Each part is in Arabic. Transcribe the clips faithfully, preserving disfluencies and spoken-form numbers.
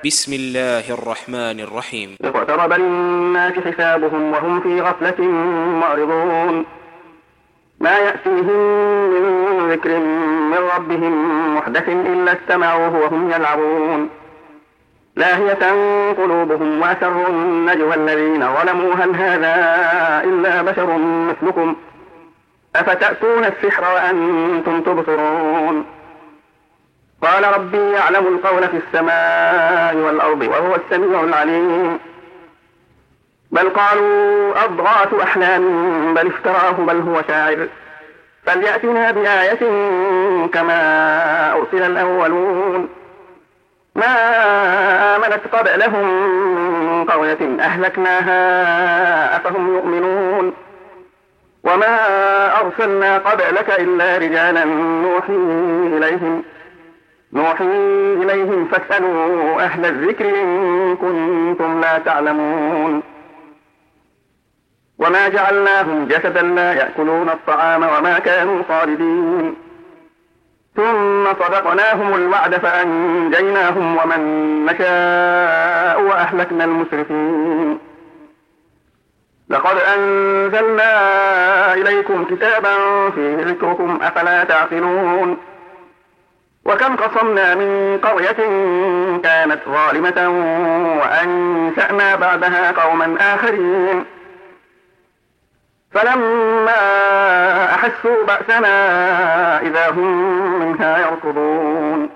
بسم الله الرحمن الرحيم. اقترب للناس حسابهم وهم في غفلة معرضون ما يأتيهم من ذكر من ربهم محدث إلا استمعوه وهم يلعبون لاهية قلوبهم وأسروا النجوى الذين ظلموا هل هذا إلا بشر مثلكم أفتأتون السحر وأنتم تبصرون قال ربي يعلم القول في السماء والأرض وهو السميع العليم بل قالوا أضغاث أحلام بل افتراه بل هو شاعر فليأتنا بآية كما أرسل الأولون ما آمنت قبلهم من قرية أهلكناها أفهم يؤمنون وما أرسلنا قبلك إلا رجالا نوحي إليهم نوحي إليهم فاسألوا أهل الذكر إن كنتم لا تعلمون وما جعلناهم جسدا لا يأكلون الطعام وما كانوا خالدين ثم صدقناهم الوعد فأنجيناهم ومن نشاء وأهلكنا المسرفين لقد أنزلنا إليكم كتابا فيه ذكركم أفلا تعقلون وكم قصمنا من قرية كانت ظالمة وأنشأنا بعدها قوما آخرين فلما أحسوا بأسنا إذا هم منها يركضون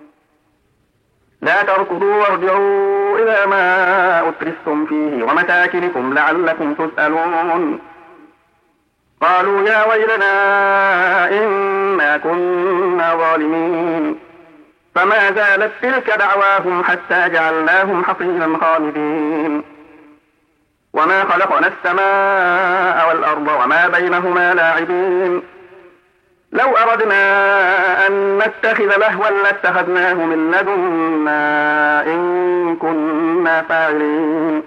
لا تركضوا وارجعوا إلى ما أترفتم فيه ومساكنكم لعلكم تسألون قالوا يا ويلنا إنا كنا ظالمين فما زالت تلك دعواهم حتى جعلناهم حصيدا خامدين وما خلقنا السماء والأرض وما بينهما لاعبين لو أردنا أن نتخذ لهوا لاتخذناه من لدنا إن كنا فاعلين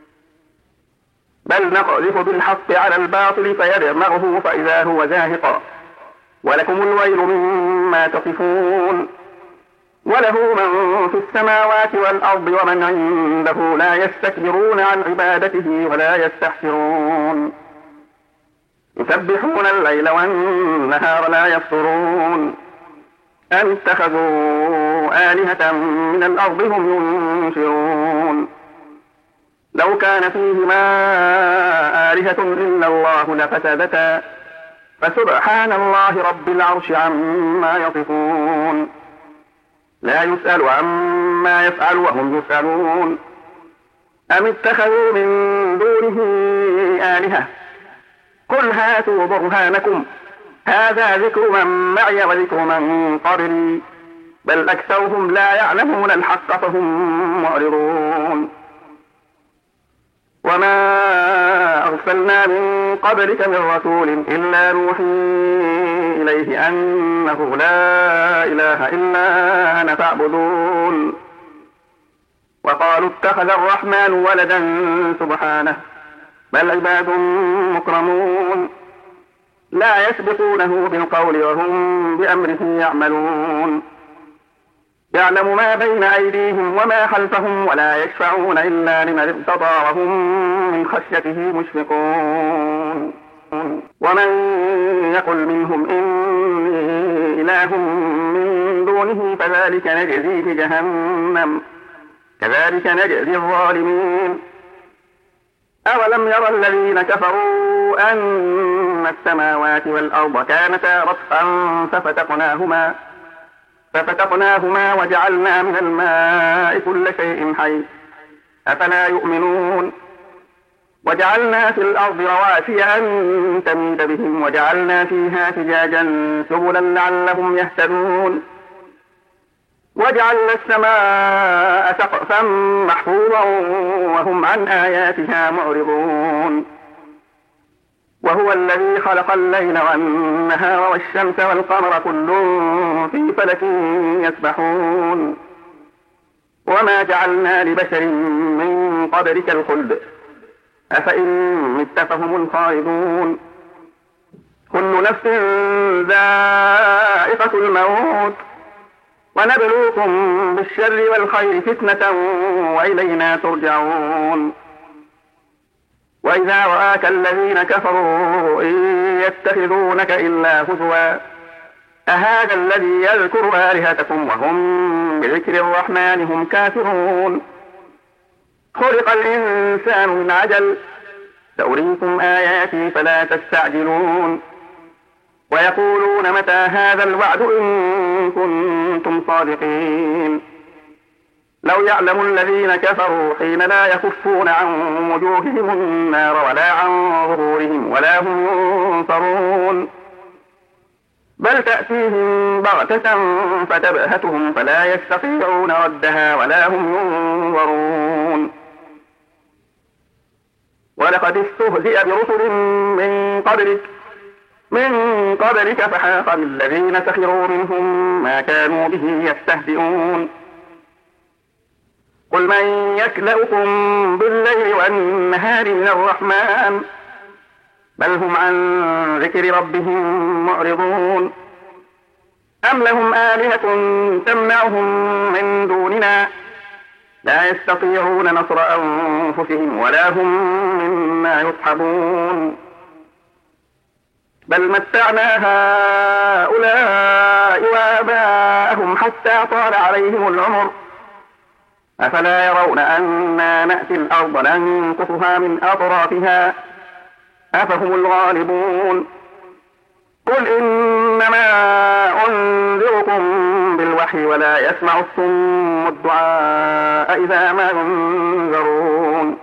بل نقذف بالحق على الباطل فيدمغه فإذا هو زاهق ولكم الويل مما تصفون وله من في السماوات والأرض ومن عنده لا يستكبرون عن عبادته ولا يستحسرون يسبحون الليل والنهار لا يفطرون أم اتخذوا آلهة من الأرض هم ينشرون لو كان فيهما آلهة إلا الله لفسدتا فسبحان الله رب العرش عما يصفون لا يسأل عما يفعل وهم يسألون أم اتخذوا من دونه آلهة قل هاتوا برهانكم هذا ذكر من معي وذكر من قبلي بل أكثرهم لا يعلمون الحق فهم معرضون وما أرسلنا من قبلك من رسول إلا نوحي إليه أنه لا إله إلا أنا فاعبدون وقالوا اتخذ الرحمن ولدا سبحانه بل عباد مكرمون لا يسبقونه بالقول وهم بأمره يعملون يعلم ما بين أيديهم وما خلفهم ولا يشفعون إلا لمن ارتضى وهم من خشيته مشفقون ومن يقل منهم إني إله من دونه فذلك نجزيه جهنم كذلك نجزي الظالمين أولم يرى الذين كفروا أن السماوات والأرض كانتا رتقا ففتقناهما ففتقناهما وجعلنا من الماء كل شيء حي أفلا يؤمنون وجعلنا في الأرض رواسي أن تميد بهم وجعلنا فيها فجاجا سبلا لعلهم يهتدون وجعلنا السماء سقفا محفوظا وهم عن آياتها معرضون وهو الذي خلق الليل والنهار والشمس والقمر كل في فلك يسبحون وما جعلنا لبشر من قبلك الخلد أفإن مت فهم الخالدون كل نفس ذائقة الموت ونبلوكم بالشر والخير فتنة وإلينا ترجعون. وإذا رآك الذين كفروا إن يتخذونك إلا هزوا أهذا الذي يذكر آلهتكم وهم بذكر الرحمن هم كافرون. خلق الإنسان من عجل سأريكم آياتي فلا تستعجلون. ويقولون متى هذا الوعد إن كنتم صادقين. لو يعلم الذين كفروا حين لا يكفون عن وجوههم النار ولا عن ظهورهم ولا هم ينصرون بل تأتيهم بغتة فتبهتهم فلا يستطيعون ردها ولا هم ينظرون. ولقد استهزئ برسل من قبلك من قبلك فحاق بالذين سخروا منهم ما كانوا به يستهزئون. قل من يكلؤكم بالليل والنهار من الرحمن بل هم عن ذكر ربهم معرضون. أم لهم آلهة تمنعهم من دوننا لا يستطيعون نصر أنفسهم ولا هم منا يصحبون. بل متعنا هؤلاء وآباءهم حتى طال عليهم العمر أفلا يرون أنا نأتي الأرض ننقصها من أطرافها أفهم الغالبون. قل إنما أنذركم بالوحي ولا يسمع الصم الدعاء إذا ما ينذرون.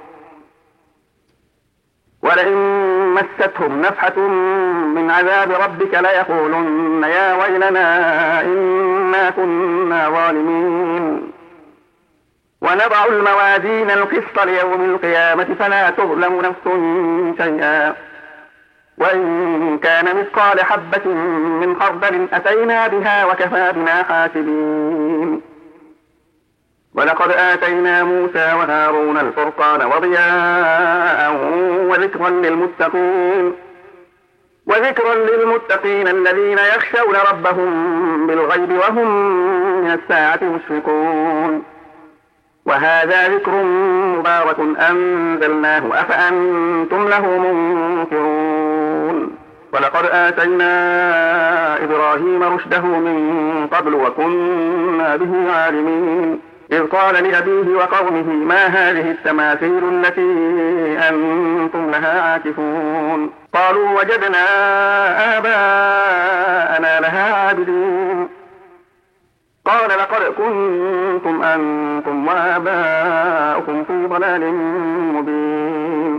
ولئن مستهم نفحة من عذاب ربك ليقولن يا ويلنا إنا كنا ظالمين. ونضع الموازين القسط ليوم القيامة فلا تظلم نفس شيئا وإن كان مثقال حبة من خردل أتينا بها وكفى بنا حاسبين. ولقد آتينا موسى وهارون الفرقان وضياء وذكرا للمتقين وذكرا للمتقين الذين يخشون ربهم بالغيب وهم من الساعة مشفقون. وهذا ذكر مبارك أنزلناه أفأنتم له منكرون. ولقد آتينا إبراهيم رشده من قبل وكنا به عالمين. إذ قال لأبيه وقومه ما هذه التماثيل التي أنتم لها عاكفون. قالوا وجدنا آباءنا لها عابدين. قال لقد كنتم أنتم وآباؤكم في ضلال مبين.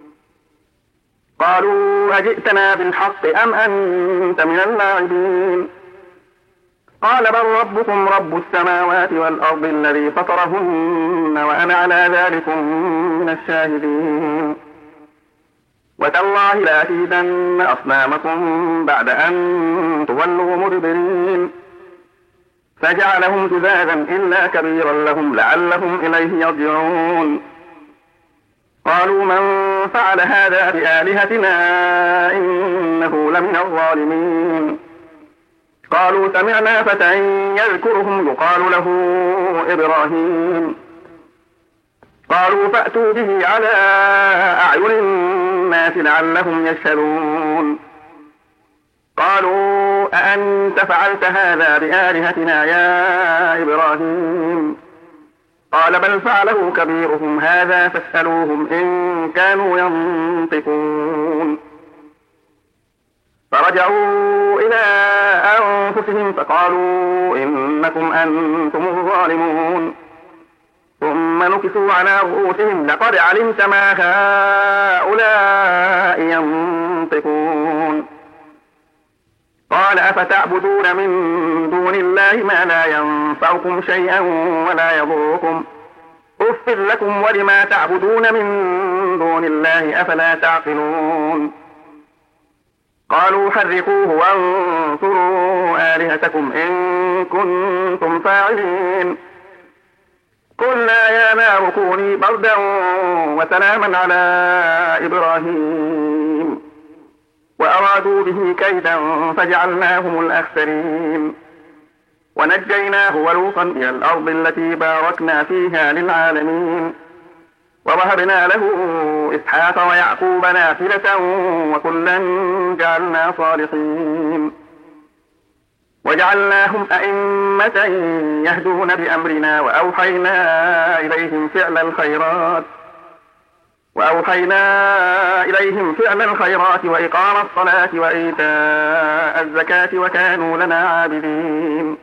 قالوا أجئتنا بالحق أم أنت من اللاعبين. قال بل ربكم رب السماوات والأرض الذي فطرهن وأنا على ذلكم من الشاهدين. وتالله لأكيدن أصنامكم بعد أن تولوا مدبرين. فجعلهم جذاذا إلا كبيرا لهم لعلهم إليه يرجعون. قالوا من فعل هذا بآلهتنا إنه لمن الظالمين. قالوا سمعنا فتى يذكرهم يقال له إبراهيم. قالوا فأتوا به على أعين الناس لعلهم يشهدون. قالوا أأنت فعلت هذا بآلهتنا يا إبراهيم. قال بل فعله كبيرهم هذا فاسألوهم إن كانوا ينطقون. فرجعوا إلى أنفسهم فقالوا إنكم أنتم الظالمون. ثم نكسوا على رؤوسهم لقد علمت ما هؤلاء ينطقون. قال أفتعبدون من دون الله ما لا ينفعكم شيئا ولا يضركم أف لكم ولما تعبدون من دون الله أفلا تعقلون. قالوا حرقوه وانصروا آلهتكم إن كنتم فاعلين. قلنا يا نار كوني بردا وسلاما على إبراهيم وأرادوا به كيدا فجعلناهم الأخسرين. ونجيناه ولوطا إلى الأرض التي باركنا فيها للعالمين ووهبنا له إسحاق ويعقوب نافلة وكلا جعلنا صالحين وجعلناهم أئمة يهدون بأمرنا وأوحينا إليهم فعل الخيرات وأوحينا إليهم فعل الخيرات وإقام الصلاة وإيتاء الزكاة وكانوا لنا عابدين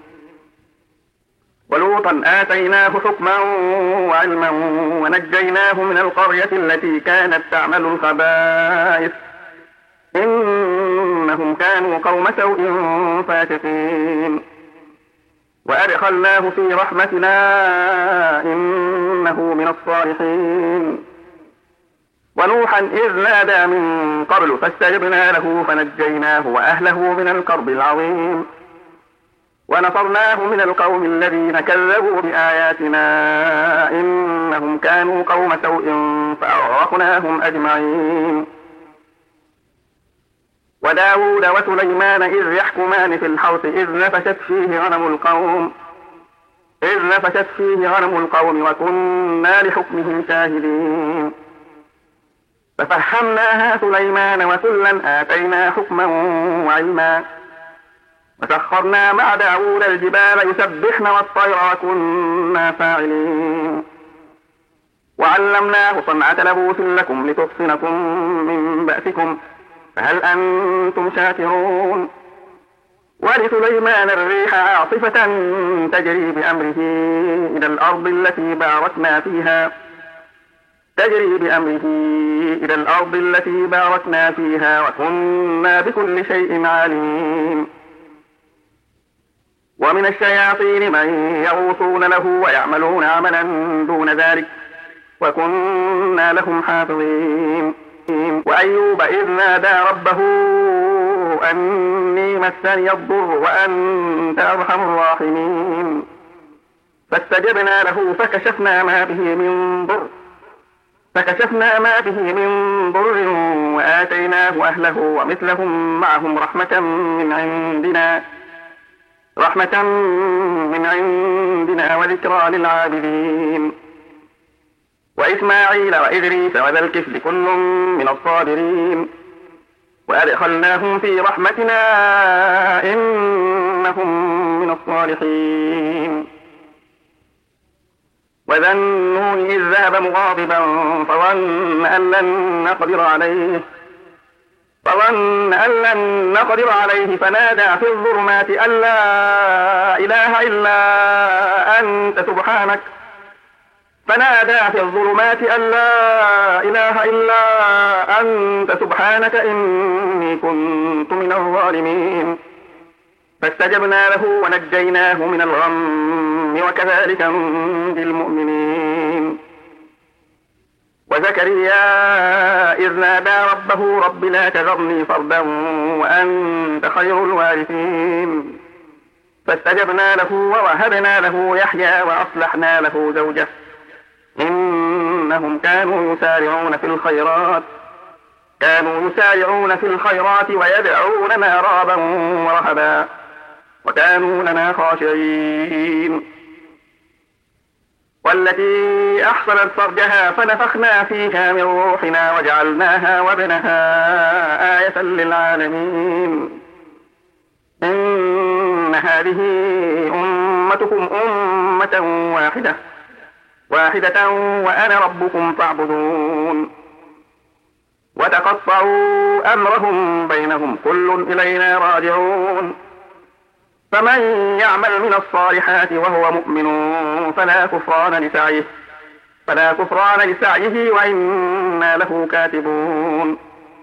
ولوطا آتيناه حكما وعلما ونجيناه من القرية التي كانت تعمل الخبائث إنهم كانوا قوم سوء فاسقين وأدخلناه في رحمتنا إنه من الصالحين ونوحا إذ نادى من قبل فاستجبنا له فنجيناه وأهله من الكرب العظيم ونصرناه من القوم الذين كذبوا بآياتنا إنهم كانوا قوم سوء فأغرقناهم أجمعين وداود وسليمان إذ يحكمان في الحرث إذ نفشت فيه غنم القوم إذ نفشت فيه غنم القوم وكنا لحكمهم شاهدين ففهمناها سليمان وكلا آتينا حكما وعلما وسخرنا مع داود الجبال يسبحن والطير وكنا فاعلين وعلمناه صنعة لبوس لكم لتحصنكم من بأسكم فهل أنتم شاكرون ولسليمان الريح عاصفة تجري بأمره إلى الأرض التي باركنا فيها تجري بأمره إلى الأرض التي باركنا فيها وكنا بكل شيء عالمين ومن الشياطين من يغوصون له ويعملون عملا دون ذلك وكنا لهم حافظين وأيوب إذ نادى ربه أني مسني الضر وأنت أرحم الراحمين فاستجبنا له فكشفنا ما به من ضر فكشفنا ما به من ضر وآتيناه أهله ومثلهم معهم رحمة من عندنا رحمة من عندنا وذكرى للعابدين وإسماعيل وإدريس وذا الكفل كل من الصابرين وأدخلناهم في رحمتنا إنهم من الصالحين وذا النون إذ ذهب مغاضبا فظن أن لن نقدر عليه فظن أن لن نقدر عليه فنادى في الظلمات أن لا إله إلا أنت سبحانك فنادى في الظلمات أن لا إله إلا أنت سبحانك إني كنت من الظالمين فاستجبنا له ونجيناه من الغم وكذلك ننجي المؤمنين وزكريا إذ نادى ربه رب لا تذرني فردا وأنت خير الوارثين فاستجبنا له ووهبنا له يحيى وأصلحنا له زوجه إنهم كانوا يسارعون في الخيرات كانوا يسارعون في الخيرات ويدعوننا رغبا ورهبا وكانوا لنا خاشعين والتي أحصنت فرجها فنفخنا فيها من روحنا وجعلناها وابنها آية للعالمين إن هذه أمتكم أمة واحدة واحدة وأنا ربكم فاعبدون وتقطعوا أمرهم بينهم كل إلينا راجعون فمن يعمل من الصالحات وهو مؤمن فلا كفران لسعيه فلا كفران لسعيه وإنا له كاتبون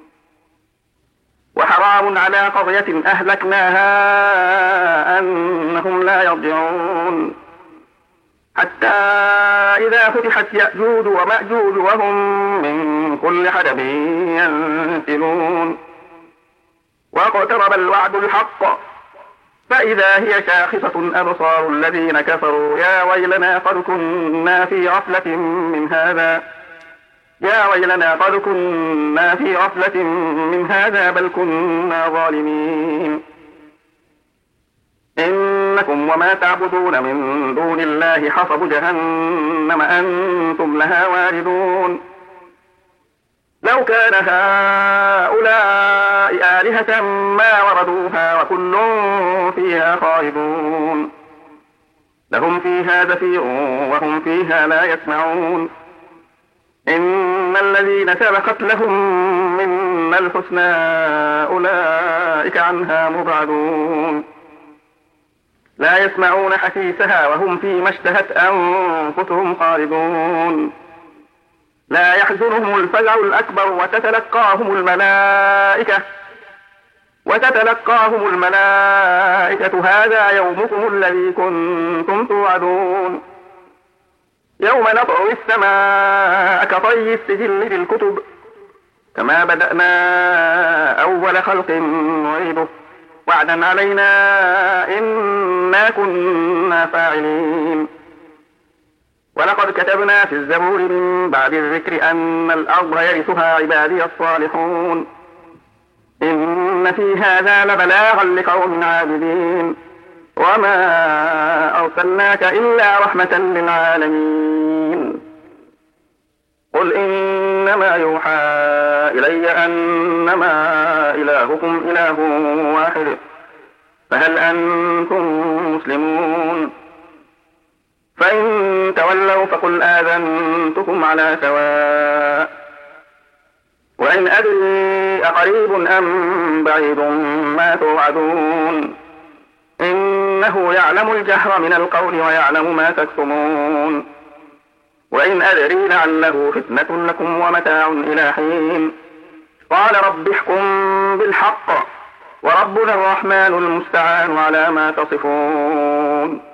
وحرام على قرية أهلكناها أنهم لا يرجعون حتى إذا فتحت يأجوج ومأجوج وهم من كل حدب ينسلون واقترب الوعد الحق فإذا هي شاخصة أبصار الذين كفروا يا ويلنا قد كنا في غفلة من هذا يا ويلنا قد كنا في غفلة من هذا بل كنا ظالمين إن إنكم وما تعبدون من دون الله حصب جهنم أنتم لها واردون لو كان هؤلاء آلهة ما وردوها وكل فيها خالدون لهم فيها زفير وهم فيها لا يسمعون إن الذين سبقت لهم منا الحسنى أولئك عنها مبعدون لا يسمعون حسيسها وهم فيما اشتهت أنفسهم خالدون لا يحزنهم الفزع الأكبر وتتلقاهم الملائكة وتتلقاهم الملائكة هذا يومكم الذي كنتم توعدون يوم نطوي السماء كطي السجل للكتب كما بدأنا أول خلق نعيده وعدا علينا إنا كنا فاعلين ولقد كتبنا في الزبور من بعد الذكر أن الأرض يرثها عبادي الصالحون إن في هذا لبلاغا لقوم عابدين وما أرسلناك إلا رحمة للعالمين قل إنما يوحى إلي أنما إلهكم إله واحد فهل أنتم مسلمون فإن تولوا فقل آذنتكم على سواء وإن أدري أقريب أم بعيد ما توعدون إنه يعلم الجهر من القول ويعلم ما تكتمون وإن أدري لعله فتنة لكم ومتاع إلى حين قال رب احكم بالحق وربنا الرحمن المستعان على ما تصفون